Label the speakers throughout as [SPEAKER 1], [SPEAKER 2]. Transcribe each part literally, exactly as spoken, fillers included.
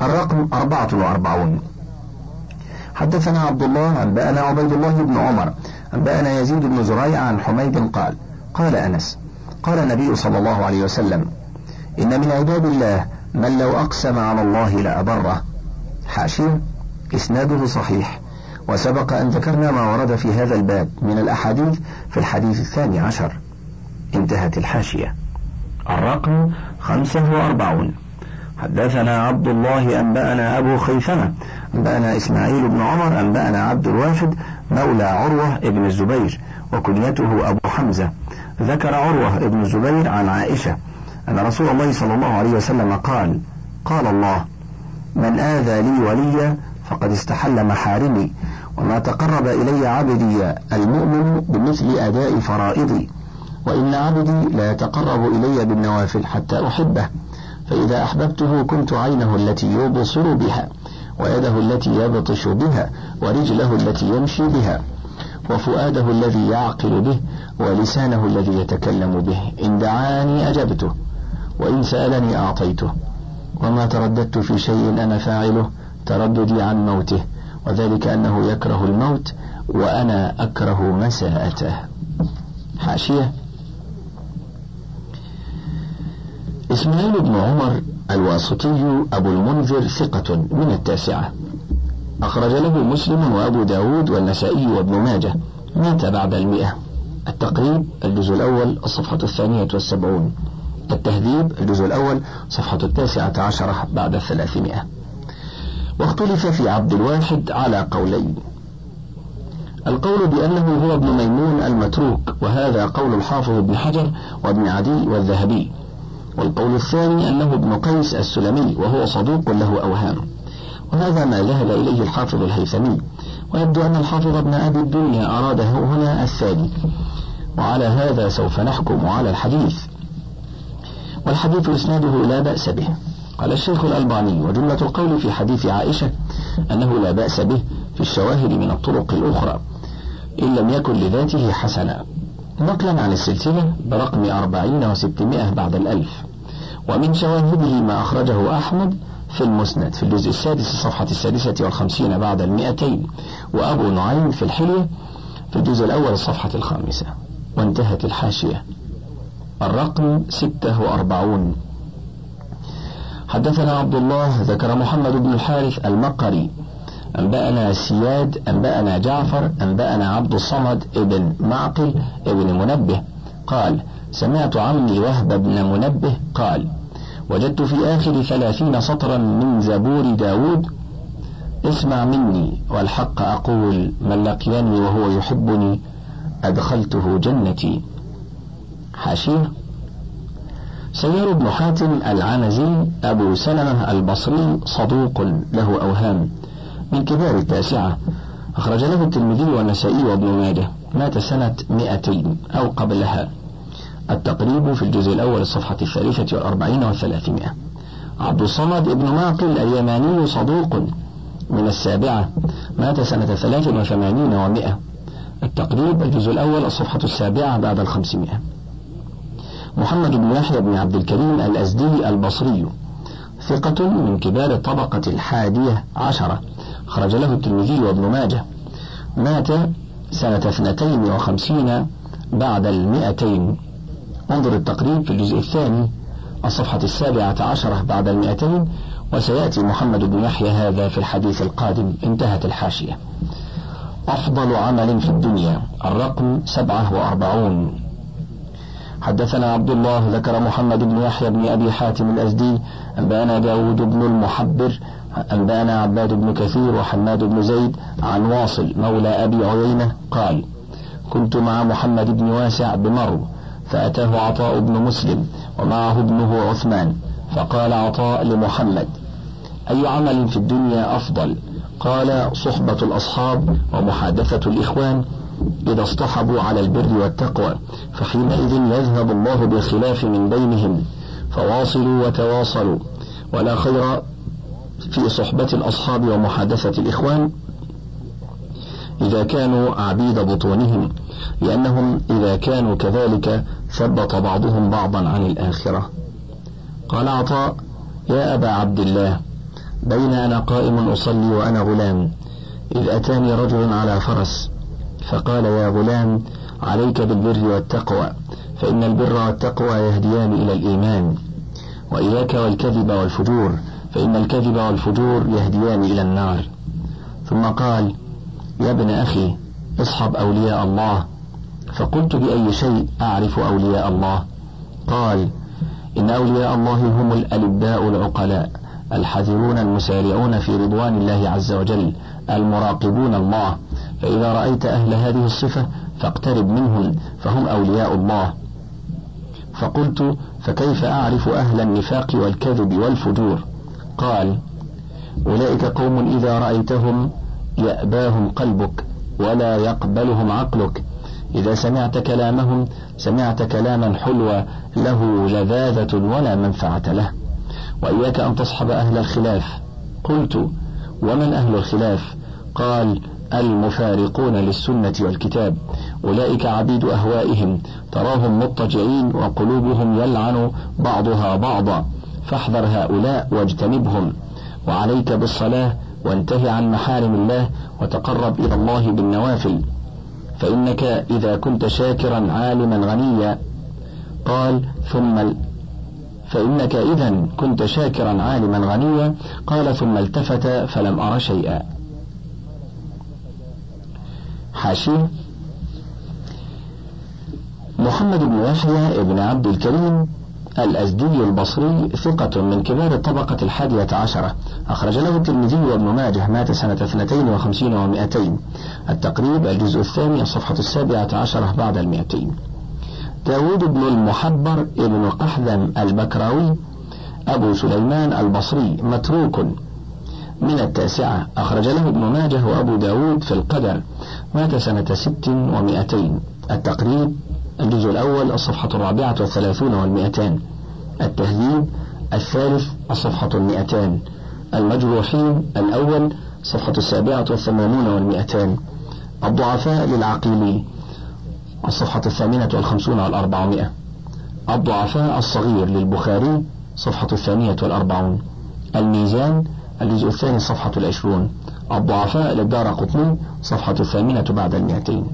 [SPEAKER 1] الرقم أربعة وأربعون. حدثنا عبد الله أنبأنا عبيد الله بن عمر أنبأنا يزيد بن زريع عن حميد قال قال أنس قال النبي صلى الله عليه وسلم: إن من عباد الله من لو أقسم على الله لأبره. حاشية: إسناده صحيح، وسبق أن ذكرنا ما ورد في هذا الباب من الأحاديث في الحديث الثاني عشر. انتهت الحاشية. الرقم خمسة وأربعون. حدثنا عبد الله أنبأنا أبو خيثمة أنبأنا إسماعيل بن عمر أنبأنا عبد الوافد مولى عروة ابن الزبير وكنيته أبو حمزة. ذكر عروة ابن الزبير عن عائشة أن رسول الله صلى الله عليه وسلم قال: قال الله: من آذى لي وليا فقد استحل محارمي، وما تقرب إلي عبدي المؤمن بمثل أداء فرائضي، وإن عبدي لا يتقرب إلي بالنوافل حتى أحبه، فإذا أحببته كنت عينه التي يبصر بها، ويده التي يبطش بها، ورجله التي يمشي بها، وفؤاده الذي يعقل به، ولسانه الذي يتكلم به. إن دعاني أجبته، وإن سألني أعطيته، وما ترددت في شيء أنا فاعله ترددي عن موته، وذلك أنه يكره الموت وأنا أكره مساءته. حاشية: إسماعيل بن عمر الواسطي أبو المنذر ثقة من التاسعة، أخرج له مسلم وأبو داود والنسائي وابن ماجه، مات بعد المئة. التقريب الجزء الأول الصفحة الثانية والسبعون. التهذيب الجزء الأول صفحة التاسعة عشرة بعد الثلاثمائة. واختلف في عبد الواحد على قولين: القول بأنه هو ابن ميمون المتروك، وهذا قول الحافظ ابن حجر وابن عدي والذهبي، والقول الثاني أنه ابن قيس السلمي وهو صدوق له أوهام، وهذا ما ذهب إليه الحافظ الهيثمي، ويبدو أن الحافظ ابن أبي الدنيا أراده هنا الثاني، وعلى هذا سوف نحكم على الحديث. والحديث إسناده لا بأس به. قال الشيخ الألباني: وجملة القول في حديث عائشة أنه لا بأس به في الشواهد من الطرق الأخرى إن لم يكن لذاته حسنا، نقلا عن السلسلة برقم أربعين وستمائة بعد الألف. ومن شواهده ما أخرجه أحمد في المسند في الجزء السادس الصفحة السادسة والخمسين بعد المئتين، وأبو نعيم في الحلية في الجزء الأول الصفحة الخامسة. وانتهت الحاشية. الرقم ستة وأربعون. حدثنا عبد الله ذكر محمد بن الحارث المقري أنبأنا سياد أنبأنا جعفر أنبأنا عبد الصمد ابن معقل ابن منبه قال: سمعت عمي وهب بن منبه قال: وجدت في آخر ثلاثين سطرا من زبور داود: اسمع مني والحق أقول، من لقيني وهو يحبني أدخلته جنتي. حاشية: سيار بن حاتم العنزي أبو سلمة البصري صدوق له أوهام، من كبار التاسعة، أخرج له الترمذي والنسائي وابن ماجه، مات سنة مئتين أو قبلها. التقريب في الجزء الأول الصفحة الثالثة والأربعين والثلاثمائة. عبد الصمد ابن معقل اليماني صدوق من السابعة، مات سنة ثلاث وثمانين ومائة. التقريب الجزء الأول الصفحة السابعة بعد الخمسمائة. محمد بن يحيى بن عبد الكريم الأزدي البصري ثقة من كبار الطبقة الحادية عشرة، خرج له الترمذي وابن ماجه، مات سنة اثنتين وخمسين بعد المئتين. انظر التقريب في الجزء الثاني الصفحة السابعة عشرة بعد المئتين، وسيأتي محمد بن يحيى هذا في الحديث القادم. انتهت الحاشية. أفضل عمل في الدنيا. الرقم سبعة وأربعون. حدثنا عبد الله ذكر محمد بن يحيى بن أبي حاتم الأزدي أنبأنا داود بن المحبر أنبأنا عباد بن كثير وحماد بن زيد عن واصل مولى أبي عيينة قال: كنت مع محمد بن واسع بمرو، فأتاه عطاء بن مسلم ومعه ابنه عثمان، فقال عطاء لمحمد: أي عمل في الدنيا أفضل؟ قال: صحبة الأصحاب ومحادثة الإخوان إذا اصطحبوا على البر والتقوى، فحينئذ يذهب الله بالخلاف من بينهم، فواصلوا وتواصلوا، ولا خير في صحبة الأصحاب ومحادثة الإخوان إذا كانوا عبيد بطونهم، لأنهم إذا كانوا كذلك ثبت بعضهم بعضا عن الآخرة. قال عطاء: يا أبا عبد الله، بين أنا قائم أصلي وأنا غلام إذ أتاني رجل على فرس فقال يا غلام عليك بالبر والتقوى فإن البر والتقوى يهديان إلى الإيمان وإياك والكذب والفجور فإن الكذب والفجور يهديان إلى النار. ثم قال يا ابن أخي اصحب أولياء الله. فقلت بأي شيء أعرف أولياء الله؟ قال إن أولياء الله هم الألباء العقلاء الحذرون المسارعون في رضوان الله عز وجل المراقبون الله، فإذا رأيت أهل هذه الصفة فاقترب منهم فهم أولياء الله. فقلت فكيف أعرف أهل النفاق والكذب والفجور؟ قال أولئك قوم إذا رأيتهم يأباهم قلبك ولا يقبلهم عقلك، إذا سمعت كلامهم سمعت كلاما حلوا له لذاذة ولا منفعة له. وإياك أن تصحب أهل الخلاف. قلت ومن أهل الخلاف؟ قال المفارقون للسنة والكتاب، أولئك عبيد أهوائهم تراهم مضطجعين وقلوبهم يلعن بعضها بعضا، فاحذر هؤلاء واجتنبهم، وعليك بالصلاة وانتهي عن محارم الله وتقرب إلى الله بالنوافل، فإنك إذا كنت شاكرا عالما غنيا. قال ثم فإنك إذا كنت شاكرا عالما غنيا. قال ثم التفت فلم أر شيئا. حاشية: محمد بن يحيى بن عبد الكريم الأزدي البصري ثقة من كبار الطبقة الحادية عشرة، أخرج له الترمذي وابن ماجه، مات سنة اثنتين وخمسين ومائتين. التقريب الجزء الثاني الصفحة السابعة عشرة بعد المائتين. داود بن المحبر ابن قحذم البكراوي أبو سليمان البصري متروك من التاسعة، أخرج له ابن ماجه وأبو داود في القدر، مات سنة ست ومائتين. التقريب الجزء الأول الصفحة الرابعة والثلاثون والمئتان. التهذيب الثالث الصفحة المئتان. المجروحين الأول صفحة السابعة والثمانون والمئتان. الضعفاء للعقيلي الصفحة الثامنة والخمسون والأربعمائة. الضعفاء الصغير للبخاري صفحة الثانية والأربعون. الميزان الجزء الثاني صفحة العشرون. الضعفاء للدار قطني صفحة الثامنة بعد المئتين.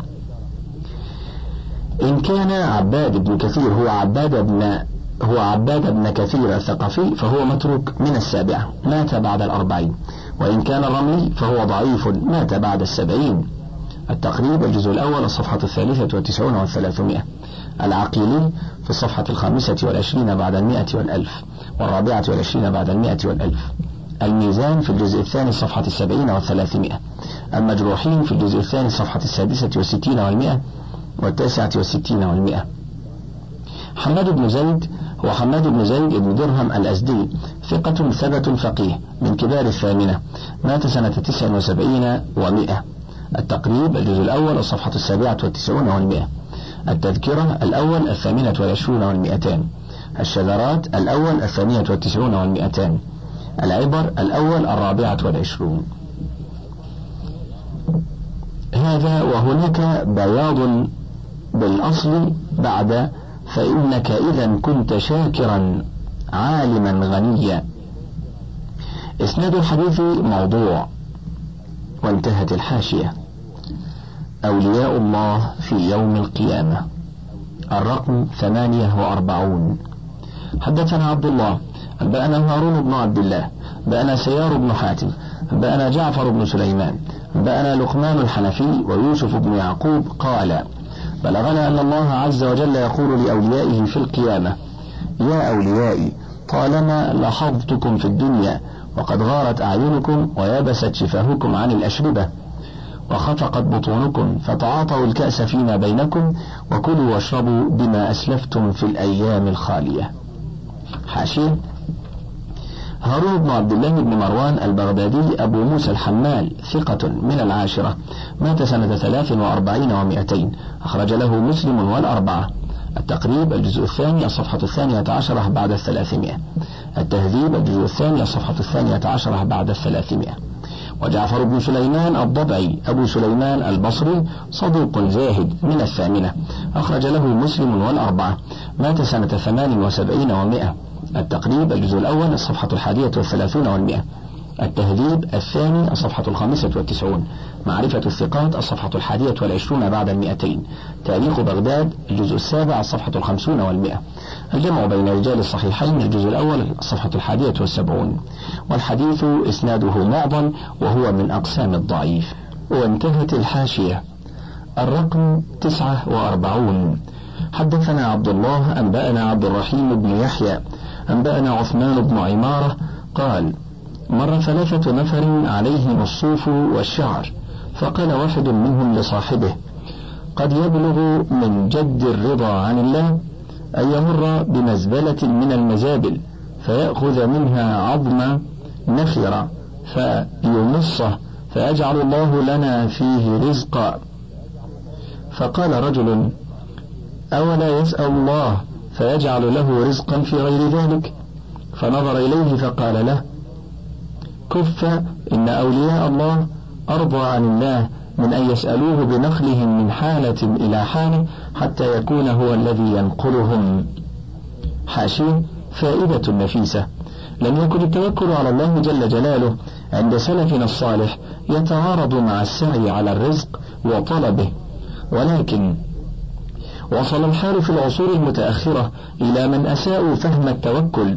[SPEAKER 1] إن كان عباد بن كثير هو عباد بن هو عباد بن كثير الثقفي فهو متروك من السابعة، مات بعد الأربعين. وإن كان الرملي فهو ضعيف، مات بعد السبعين. التقريب الجزء الأول الصفحة الثالثة والتسعون والثلاثمائة. العقيلي في الصفحة الخامسة والعشرين بعد المائة والألف، والرابعة والعشرين بعد المائة والألف. الميزان في الجزء الثاني صفحة السبعين والثلاثمائة. المجروحين في الجزء الثاني صفحة السادسة والستين والمائة والتاسعة والستين والمائة. حماد بن زيد هو حماد بن زيد بن درهم الأزدي ثقة ثبت فقيه من كبار الثامنة، مات سنة تسع وسبعين ومائة. التقريب الجزء الأول الصفحة السابعة والتسعون والمائة. التذكرة الأول الثامنة والعشرون والمئتان. الشذرات الأول الثانية والتسعون والمئتان. العبر الأول الرابعة والعشرون. هذا وهناك بياض بالأصل بعد فإنك إذا كنت شاكرا عالما غنيا. إسناد الحديث موضوع. وانتهت الحاشية. أولياء الله في يوم القيامة. الرقم ثمانية وأربعون. حدثنا عبد الله أنبأنا هارون بن عبد الله أنبأنا سيار بن حاتم أنبأنا جعفر بن سليمان أنبأنا لقمان الحنفي ويوسف بن يعقوب قال بلغنا أن الله عز وجل يقول لأوليائه في القيامة يا أوليائي طالما لاحظتكم في الدنيا وقد غارت أعينكم ويبست شفاهكم عن الأشربة وخفقت بطونكم فتعاطوا الكأس فيما بينكم وكلوا واشربوا بما أسلفتم في الأيام الخالية. حاشية: هارون بن عبد الله بن مروان البغدادي أبو موسى الحمال ثقة من العاشرة، مات سنة ثلاث وأربعين ومئتين، أخرج له مسلم والأربعة. التقريب الجزء الثاني الصفحة الثانية عشرة بعد الثلاثمائة. التهذيب الجزء الثاني الصفحة الثانية عشرة بعد الثلاثمائة. وجعفر بن سليمان الضبعي أبو سليمان البصري صدوق زاهد من الثامنة، أخرج له مسلم والأربعة، مات سنة ثمان وسبعين ومائة. التقريب الجزء الأول الصفحة الحادية والثلاثون والمئة. التهذيب الثاني الصفحة الخامسة والتسعون. معرفة الثقات الصفحة الحادية والعشرون بعد المئتين. تاريخ بغداد الجزء السابع الصفحة الخمسون والمئة. الجمع بين رجال الصحيحين الجزء الأول الصفحة الحادية والسبعون. والحديث إسناده معضل وهو من أقسام الضعيف. وانتهت الحاشية. الرقم تسعة وأربعون. حدثنا عبد الله أنبأنا عبد الرحيم بن يحيى أنبأنا عثمان بن عمارة قال: مر ثلاثة نفر عليهم الصوف والشعر، فقال واحد منهم لصاحبه: قد يبلغ من جد الرضا عن الله أن يمر بمزبلة من المزابل فيأخذ منها عظم نخرة فيمصه فيجعل الله لنا فيه رزقا. فقال رجل: أولا يسأل الله فيجعل له رزقا في غير ذلك؟ فنظر إليه فقال له: كف، إن أولياء الله أرضى عن الله من أن يسألوه بنقلهم من حالة إلى حالة حتى يكون هو الذي ينقلهم. حاشية. فائدة نفيسة. لم يكن التوكل على الله جل جلاله عند سلفنا الصالح يتعارض مع السعي على الرزق وطلبه، ولكن وصل الحال في العصور المتأخرة إلى من أساءوا فهم التوكل،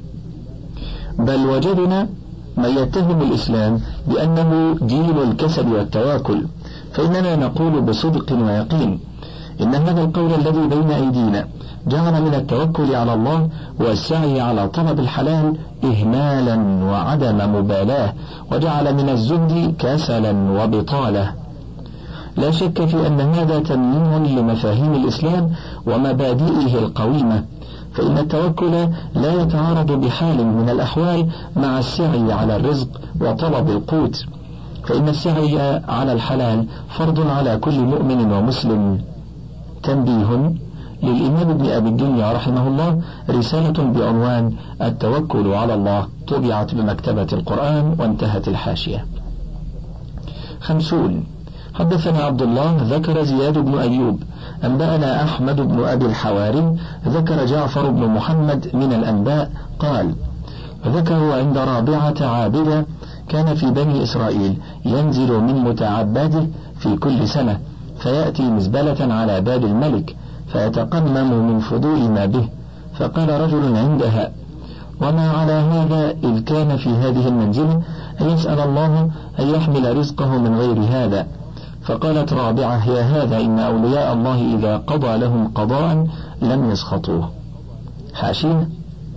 [SPEAKER 1] بل وجدنا من يتهم الإسلام بأنه دين الكسل والتواكل. فإننا نقول بصدق ويقين إن هذا القول الذي بين أيدينا جعل من التوكل على الله والسعي على طلب الحلال إهمالا وعدم مبالاة، وجعل من الزهد كسلا وبطالة. لا شك في أن هذا تمييع لمفاهيم الإسلام ومبادئه القويمة، فإن التوكل لا يتعارض بحال من الأحوال مع السعي على الرزق وطلب القوت، فإن السعي على الحلال فرض على كل مؤمن ومسلم. تنبيه: للإمام ابن أبي الدنيا رحمه الله رسالة بعنوان التوكل على الله، طبعت بمكتبة القرآن، وانتهت الحاشية. خمسون. حدثنا عبد الله ذكر زياد بن أيوب أنبأنا أحمد بن أبي الحواري ذكر جعفر بن محمد من الأنباء قال: ذكروا عند رابعة عابدة كان في بني إسرائيل ينزل من متعبده في كل سنة فيأتي مزبلة على باب الملك فيتقمم من فضول ما به. فقال رجل عندها: وما على هذا إذ كان في هذه المنزلة أن يسأل الله أن يحمل رزقه من غير هذا؟ فقالت رابعة: يا هذا إن أولياء الله إذا قضى لهم قضاء لم يسخطوه. حاشية.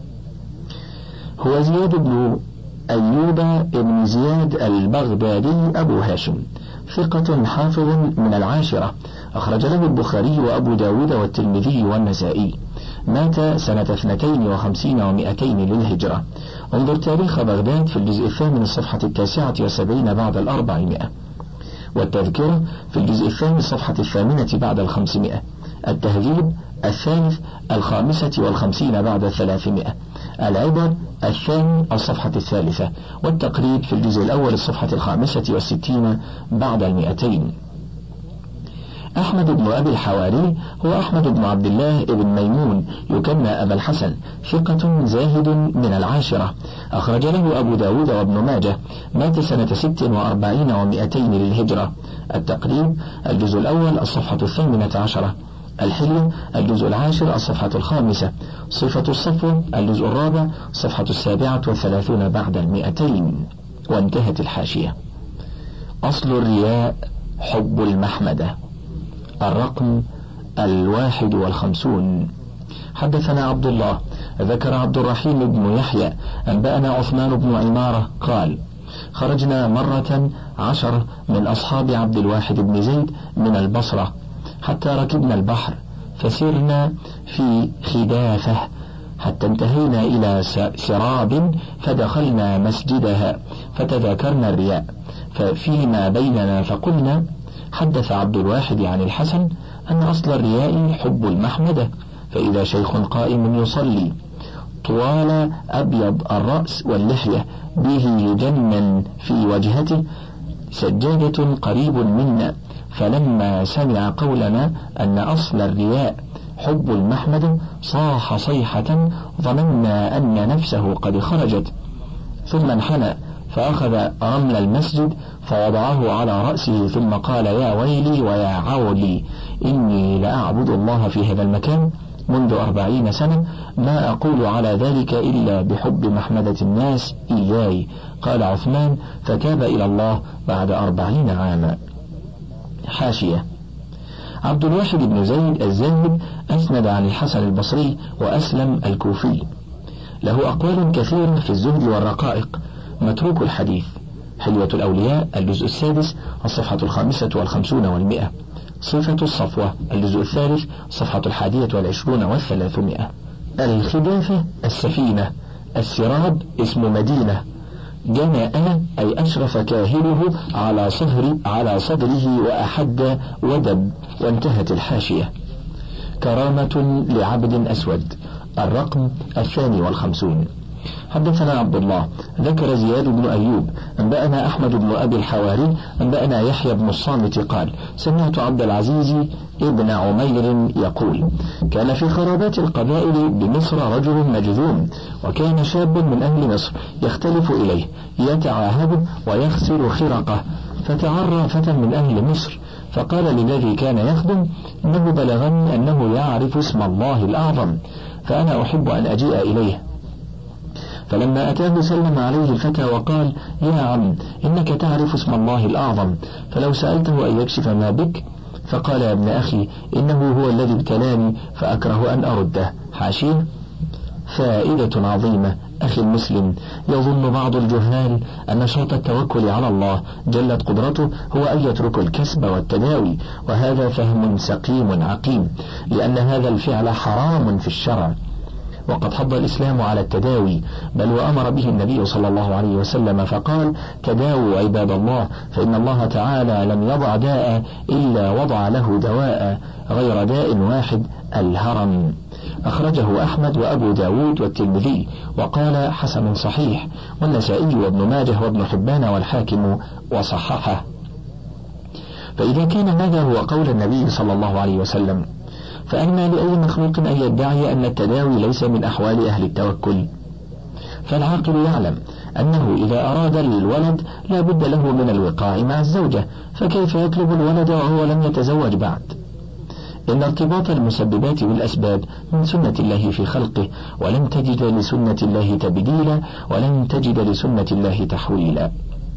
[SPEAKER 1] هو زياد بن أيوب بن زياد البغدادي أبو هاشم، ثقة حافظ من العاشرة، أخرج له البخاري وأبو داود والترمذي والنسائي. مات سنة اثنتين وخمسين ومائتين للهجرة. انظر تاريخ بغداد في الجزء الثامن الصفحة التاسعة وسبعين بعد الأربعمائة، والتذكرة في الجزء الثاني الصفحة الثامنة بعد الخمسمائة، التهذيب الثالث الخامسة والخمسين بعد الثلاثمائة، العبر الثاني الصفحة الثالثة، والتقريب في الجزء الأول الصفحة الخامسة والستين بعد المئتين. أحمد بن أبي الحواري هو أحمد بن عبد الله بن ميمون يكنى أبا الحسن، ثقة زاهد من العاشرة، أخرج له أبو داود وابن ماجه. مات سنة ست وأربعين ومائتين للهجرة. التقريب الجزء الأول الصفحة الثامنة عشرة، الحلية الجزء العاشر الصفحة الخامسة، صفة الصفوة الجزء الرابع الصفحة السابعة والثلاثون بعد المئتين، وانتهت الحاشية. أصل الرياء حب المحمدة. الرقم الواحد والخمسون. حدثنا عبد الله ذكر عبد الرحيم بن يحيى أنبأنا عثمان بن عمارة قال: خرجنا مرة عشر من أصحاب عبد الواحد بن زيد من البصرة حتى ركبنا البحر فسرنا في خدافة حتى انتهينا إلى سراب فدخلنا مسجدها فتذاكرنا الرياء ففيما بيننا فقلنا: حدث عبد الواحد عن الحسن أن أصل الرياء حب المحمدة، فإذا شيخ قائم يصلي طوال أبيض الرأس واللحية به يجنن في وجهته سجادة قريب منا، فلما سمع قولنا أن أصل الرياء حب المحمدة صاح صيحة ظننا أن نفسه قد خرجت، ثم انحنى فأخذ رمل المسجد فوضعه على رأسه ثم قال: يا ويلي ويا عولي، إني لأعبد الله في هذا المكان منذ أربعين سنة، ما أقول على ذلك إلا بحب محمدة الناس إياي. قال عثمان: فتاب إلى الله بعد أربعين عاما. حاشية: عبد الواحد بن زيد الزاهد أسند عن الحسن البصري وأسلم الكوفي، له أقوال كثيرة في الزهد والرقائق، متروك الحديث. حلية الأولياء الجزء السادس الصفحة الخامسة والخمسون والمئة. صفة الصفوة الجزء الثالث صفحة الحادية والعشرون والثلاثمائة. الخدافة السفينة. السراب اسم مدينة. جنأ أي أشرف كاهله على صهر على صدره وأحد ودب. وانتهت الحاشية. كرامة لعبد أسود. الرقم الثاني والخمسون. حدثنا عبد الله ذكر زياد بن أيوب أنبأنا أحمد بن أبي الحواري أنبأنا يحيى بن الصامت قال: سمعت عبد العزيز ابن عمير يقول: كان في خرابات القبائل بمصر رجل مجذوم، وكان شاب من أهل مصر يختلف إليه يتعاهد ويغسل خرقه، فتعرى فتى من أهل مصر فقال للذي كان يخدم: إنه بلغني أنه يعرف اسم الله الأعظم، فأنا أحب أن أجيء إليه. فلما أتاه سلم عليه الفتى وقال: يا عم، إنك تعرف اسم الله الأعظم، فلو سألته أن يكشف ما بك. فقال: يا ابن أخي، إنه هو الذي ابتلاني فأكره أن أرده. حاشية: فائدة عظيمة. أخي المسلم، يظن بعض الجهال أن شرط التوكل على الله جلت قدرته هو أن يترك الكسب والتداوي، وهذا فهم سقيم عقيم، لأن هذا الفعل حرام في الشرع، وقد حض الإسلام على التداوي، بل وأمر به النبي صلى الله عليه وسلم فقال: تداووا عباد الله، فإن الله تعالى لم يضع داء إلا وضع له دواء، غير داء واحد: الهرم. أخرجه أحمد وأبو داود والترمذي وقال: حسن صحيح، والنسائي وابن ماجه وابن حبان والحاكم وصححه. فإذا كان هذا هو قول النبي صلى الله عليه وسلم، فأن لأي مخلوق أن يدعي أن التداوي ليس من أحوال أهل التوكل؟ فالعاقل يعلم أنه إذا أراد الولد لا بد له من الوقاع مع الزوجة، فكيف يطلب الولد وهو لم يتزوج بعد؟ إن ارتباط المسببات بالأسباب من سنة الله في خلقه، ولن تجد لسنة الله تبديلا، ولن تجد لسنة الله تحويلا.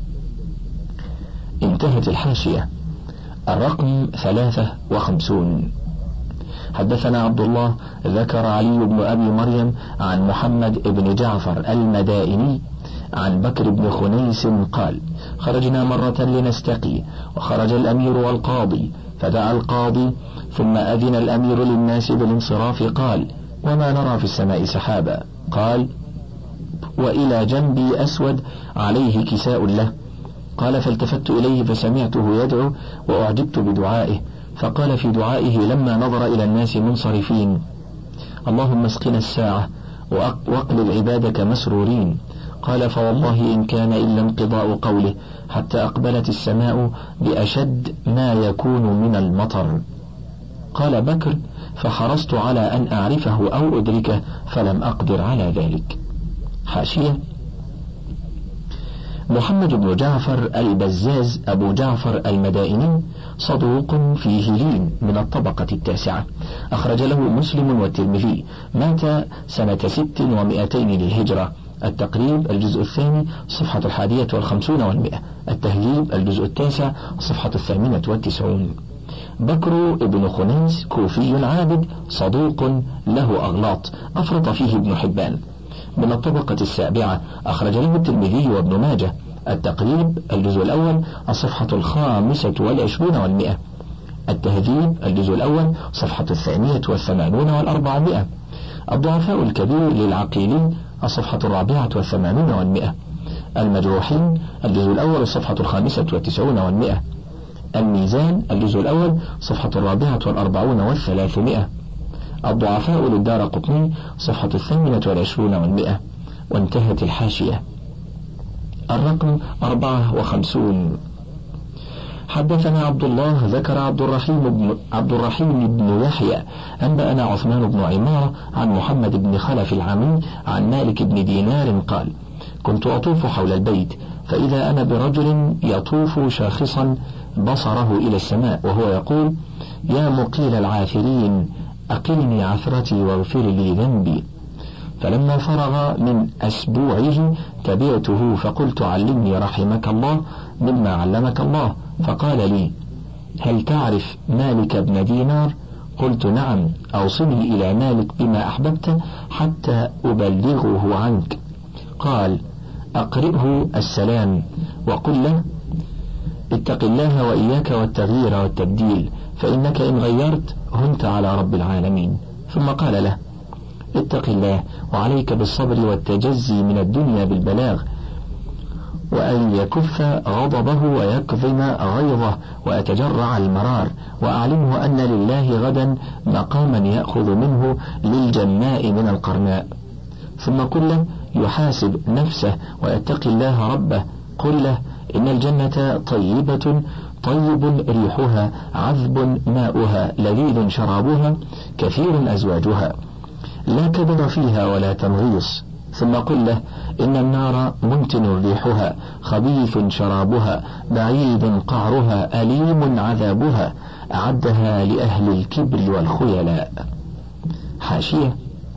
[SPEAKER 1] انتهت الحاشية. الرقم ثلاثة وخمسون. حدثنا عبد الله ذكر علي بن أبي مريم عن محمد بن جعفر المدائني عن بكر بن خنيس قال: خرجنا مرة لنستقي، وخرج الأمير والقاضي، فدعا القاضي ثم أذن الأمير للناس بالانصراف، قال: وما نرى في السماء سحابا؟ قال: وإلى جنبي أسود عليه كساء له. قال: فالتفت إليه فسمعته يدعو وأعجبت بدعائه، فقال في دعائه لما نظر إلى الناس منصرفين: اللهم اسقنا الساعة واقلب عبادك مسرورين. قال: فوالله إن كان إلا انقضاء قوله حتى أقبلت السماء بأشد ما يكون من المطر. قال بكر: فحرصت على أن أعرفه أو أدركه فلم أقدر على ذلك. حاشية: محمد بن جعفر البزاز أبو جعفر المدائني صدوق فيه لين من الطبقة التاسعة، أخرج له مسلم والترمذي، مات سنة ست ومائتين للهجرة. التقريب الجزء الثاني صفحة الحادية والخمسون والمئة. التهذيب الجزء التاسع صفحة الثامنة والتسعون. بكر ابن خنيس كوفي عابد صدوق له أغلاط أفرط فيه ابن حبان، من الطبقة السابعة، أخرج له الترمذي وابن ماجه. التقريب الجزء الأول الصفحة الخامسة والعشرون والمئة. التهذيب الجزء الأول صفحة الثانية والثمانون والأربعمائة. الضعفاء الكبير للعقيلي الصفحة الرابعة والثمانون والمئة. المجروحين الجزء الأول الصفحة الخامسة والتسعون والمئة. الميزان الجزء الأول صفحة الرابعة والأربعون والثلاثمائة. الضعفاء للدار قطني صفحة الثامنة والعشرون والمئة. وانتهت الحاشية. الرقم أربعة وخمسون. حدثنا عبد الله ذكر عبد الرحيم بن عبد الرحيم بن يحيى أنبأنا عثمان بن عمارة عن محمد بن خلف العمي عن مالك بن دينار قال: كنت أطوف حول البيت فإذا أنا برجل يطوف شاخصا بصره إلى السماء وهو يقول: يا مقيل العاثرين أقلني عثرتي واغفر لي ذنبي. فلما فرغ من أسبوعه تبعته فقلت: علمني رحمك الله مما علمك الله. فقال لي: هل تعرف مالك بن دينار؟ قلت: نعم، أوصني إلى مالك بما أحببت حتى أبلغه عنك. قال: أقرئه السلام وقل له: اتق الله وإياك والتغيير والتبديل، فإنك إن غيرت هنت على رب العالمين. ثم قال له: اتق الله وعليك بالصبر والتجزي من الدنيا بالبلاغ، وأن يكف غضبه ويكظم غيظه ويتجرع المرار، وأعلمه أن لله غدا مقاما يأخذ منه للجماء من القرناء. ثم قل له يحاسب نفسه ويتقي الله ربه. قل له: إن الجنة طيبة طيب ريحها عذب ماؤها لذيذ شرابها كثير أزواجها لا كدر فيها ولا تنغيص. ثم قل له: إن النار منتن ريحها خبيث شرابها بعيد قعرها أليم عذابها أعدها لأهل الكبر والخيلاء. حاشية: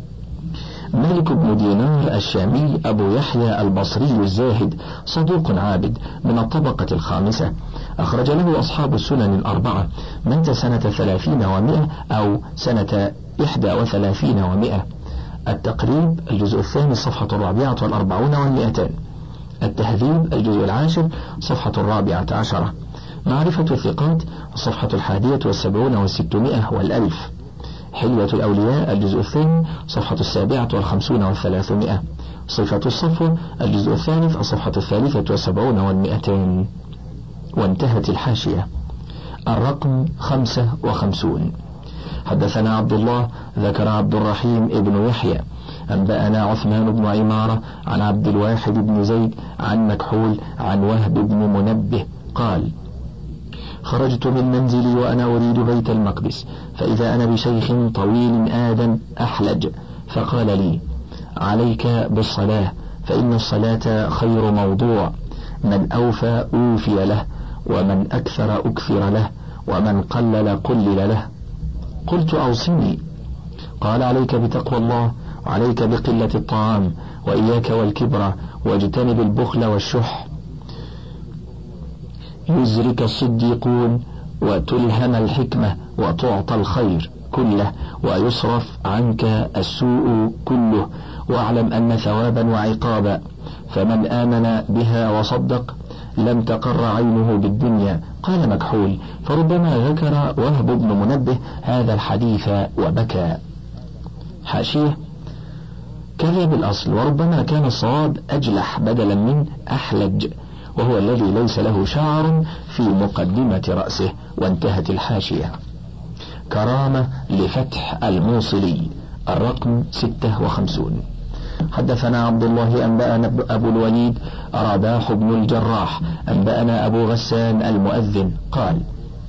[SPEAKER 1] مالك بن دينار الشامي أبو يحيى البصري الزاهد صدوق عابد من الطبقة الخامسة، أخرج له أصحاب السنن الأربعة، مات سنة ثلاثين ومائة أو سنة إحدى وثلاثين ومائة. التقريب الجزء الثاني صفحة الرابعة والأربعون والمئتين. التهذيب الجزء العاشر صفحة الرابعة عشرة. معرفة الثقات الصفحة الحادية والسبعون والستمائة والألف. حلية الأولياء الجزء الثاني صفحة السابعة والخمسون والثلاثمائة. صفة الصفوة الجزء الثالث الصفحة الثالثة والسبعون والمئتين. وانتهت الحاشية. الرقم خمسة وخمسون. حدثنا عبد الله ذكر عبد الرحيم ابن يحيى أنبأنا عثمان بن عمارة عن عبد الواحد بن زيد عن مكحول عن وهب بن منبه قال: خرجت من منزلي وأنا أريد بيت المقدس، فإذا أنا بشيخ طويل آدم أحلج، فقال لي: عليك بالصلاة، فإن الصلاة خير موضوع، من أوفى أوفي له، ومن أكثر أكثر له، ومن قلل قلل له. قلت: أوصني. قال: عليك بتقوى الله، وعليك بقلة الطعام، وإياك والكبر، واجتنب البخل والشح، يزرك الصديقون، وتلهم الحكمة، وتعطى الخير كله، ويصرف عنك السوء كله، واعلم أن ثوابا وعقابا، فمن آمن بها وصدق لم تقر عينه بالدنيا. قال مكحول: فربما ذكر وهب بن منبه هذا الحديث وبكى. حاشية: كذا بالأصل، وربما كان الصواب أجلح بدلا من أحلج، وهو الذي ليس له شعر في مقدمة رأسه. وانتهت الحاشية. كرامة لفتح الموصلي الرقم ستة وخمسون. حدثنا عبد الله أنبأنا أبو الوليد رباح بن الجراح أنبأنا أبو غسان المؤذن قال: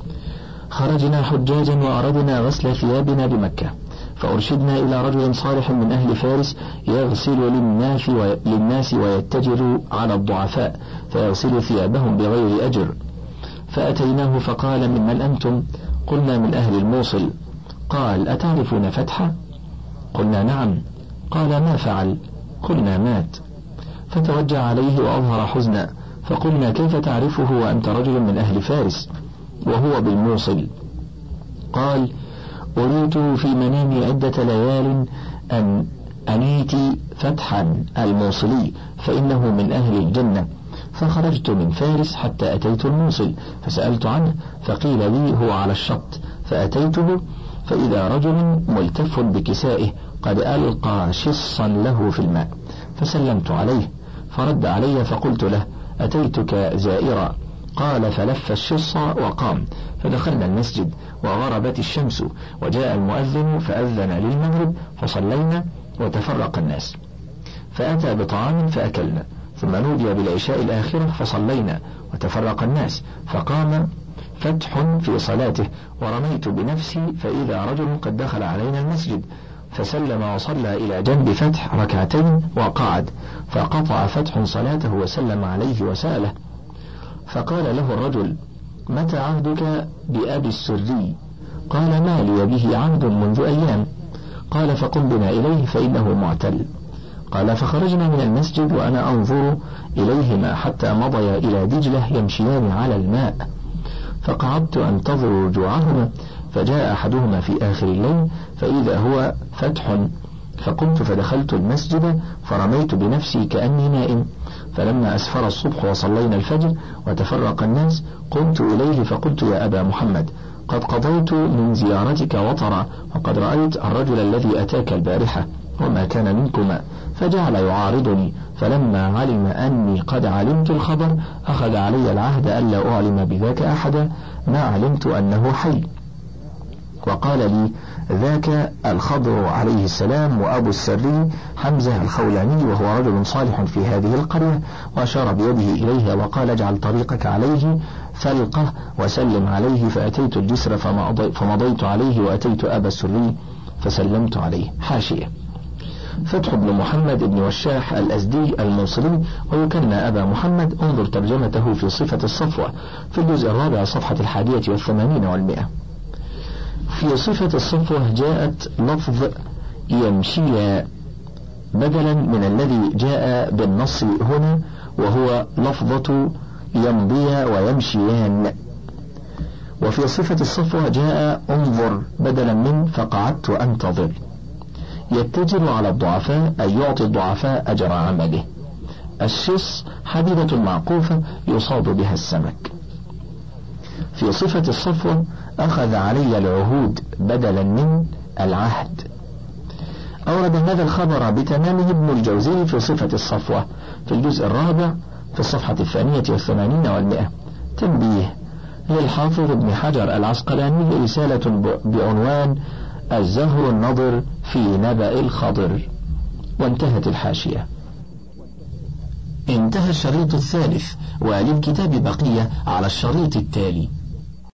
[SPEAKER 1] خرجنا حجاجا وأردنا غسل ثيابنا بمكة، فأرشدنا إلى رجل صالح من أهل فارس يغسل للناس, و... للناس ويتجر على الضعفاء فيغسل ثيابهم بغير أجر، فأتيناه فقال: ممن أنتم؟ قلنا: من أهل الموصل. قال: أتعرفون فتحة؟ قلنا: نعم. قال: ما فعل؟ قلنا: مات. فتوجع عليه وأظهر حزنا، فقلنا: كيف تعرفه وأنت رجل من أهل فارس وهو بالموصل؟ قال: أريت في منامي عدة ليال أن أنيتي فتحا الموصلي فإنه من أهل الجنة، فخرجت من فارس حتى أتيت الموصل فسألت عنه، فقيل لي: هو على الشط. فأتيته فإذا رجل ملتف بكسائه قد ألقى شصا له في الماء، فسلمت عليه فرد علي، فقلت له: أتيتك زائرا. قال: فلف الشص وقام، فدخلنا المسجد وغربت الشمس، وجاء المؤذن فأذن للمغرب فصلينا وتفرق الناس، فأتى بطعام فأكلنا، ثم نودي بالعشاء الآخرة فصلينا وتفرق الناس، فقام فتح في صلاته، ورميت بنفسي فإذا رجل قد دخل علينا المسجد، فسلم وصلى إلى جنب فتح ركعتين وقعد، فقطع فتح صلاته وسلم عليه وسأله، فقال له الرجل: متى عهدك بأبي السري؟ قال: ما لي به عهد منذ أيام. قال: فقم بنا إليه فإنه معتل. قال: فخرجنا من المسجد وأنا أنظر إليهما حتى مضيا إلى دجلة يمشيان على الماء، فقعدت أنتظر رجوعهما، فجاء أحدهما في آخر الليل فإذا هو فتح، فقمت فدخلت المسجد فرميت بنفسي كأني نائم، فلما أسفر الصبح وصلينا الفجر وتفرق الناس قمت إليه فقلت: يا أبا محمد، قد قضيت من زيارتك وطرا، وقد رأيت الرجل الذي أتاك البارحة وما كان منكما، فجعل يعارضني، فلما علم أني قد علمت الخبر أخذ علي العهد ألا أعلم بذاك أحدا ما علمت أنه حي. وقال لي: ذاك الخضر عليه السلام وأبو السري حمزة الخولاني، وهو رجل صالح في هذه القرية، وأشار بيده إليها وقال: اجعل طريقك عليه فلقه وسلم عليه. فأتيت الجسر فمضيت عليه وأتيت أبا السري فسلمت عليه. حاشية: فتح بن محمد بن وشاح الأزدي الموصلي، ويكنى أبا محمد. انظر ترجمته في صفة الصفوة في الجزء الرابع صفحة الحادية والثمانين والمئة. في صفة الصفوة جاءت لفظ يمشي بدلا من الذي جاء بالنص هنا، وهو لفظة يمضي ويمشيان. وفي صفة الصفوة جاء انظر بدلا من فقعدت أنتظر. يتجر على الضعفاء أن يعطي الضعفاء أجر عمله. الشص حديدة معقوفة يصاد بها السمك. في صفة الصفوة أخذ علي العهود بدلا من العهد. أورد هذا الخبر بتمامه ابن الجوزي في صفة الصفوة في الجزء الرابع في الصفحة الثانية والثمانين والمئة. تنبيه للحافظ ابن حجر العسقلاني رسالة بعنوان الزهر النضر في نبأ الخضر. وانتهت الحاشية. انتهى الشريط الثالث، وللكتاب بقية على الشريط التالي.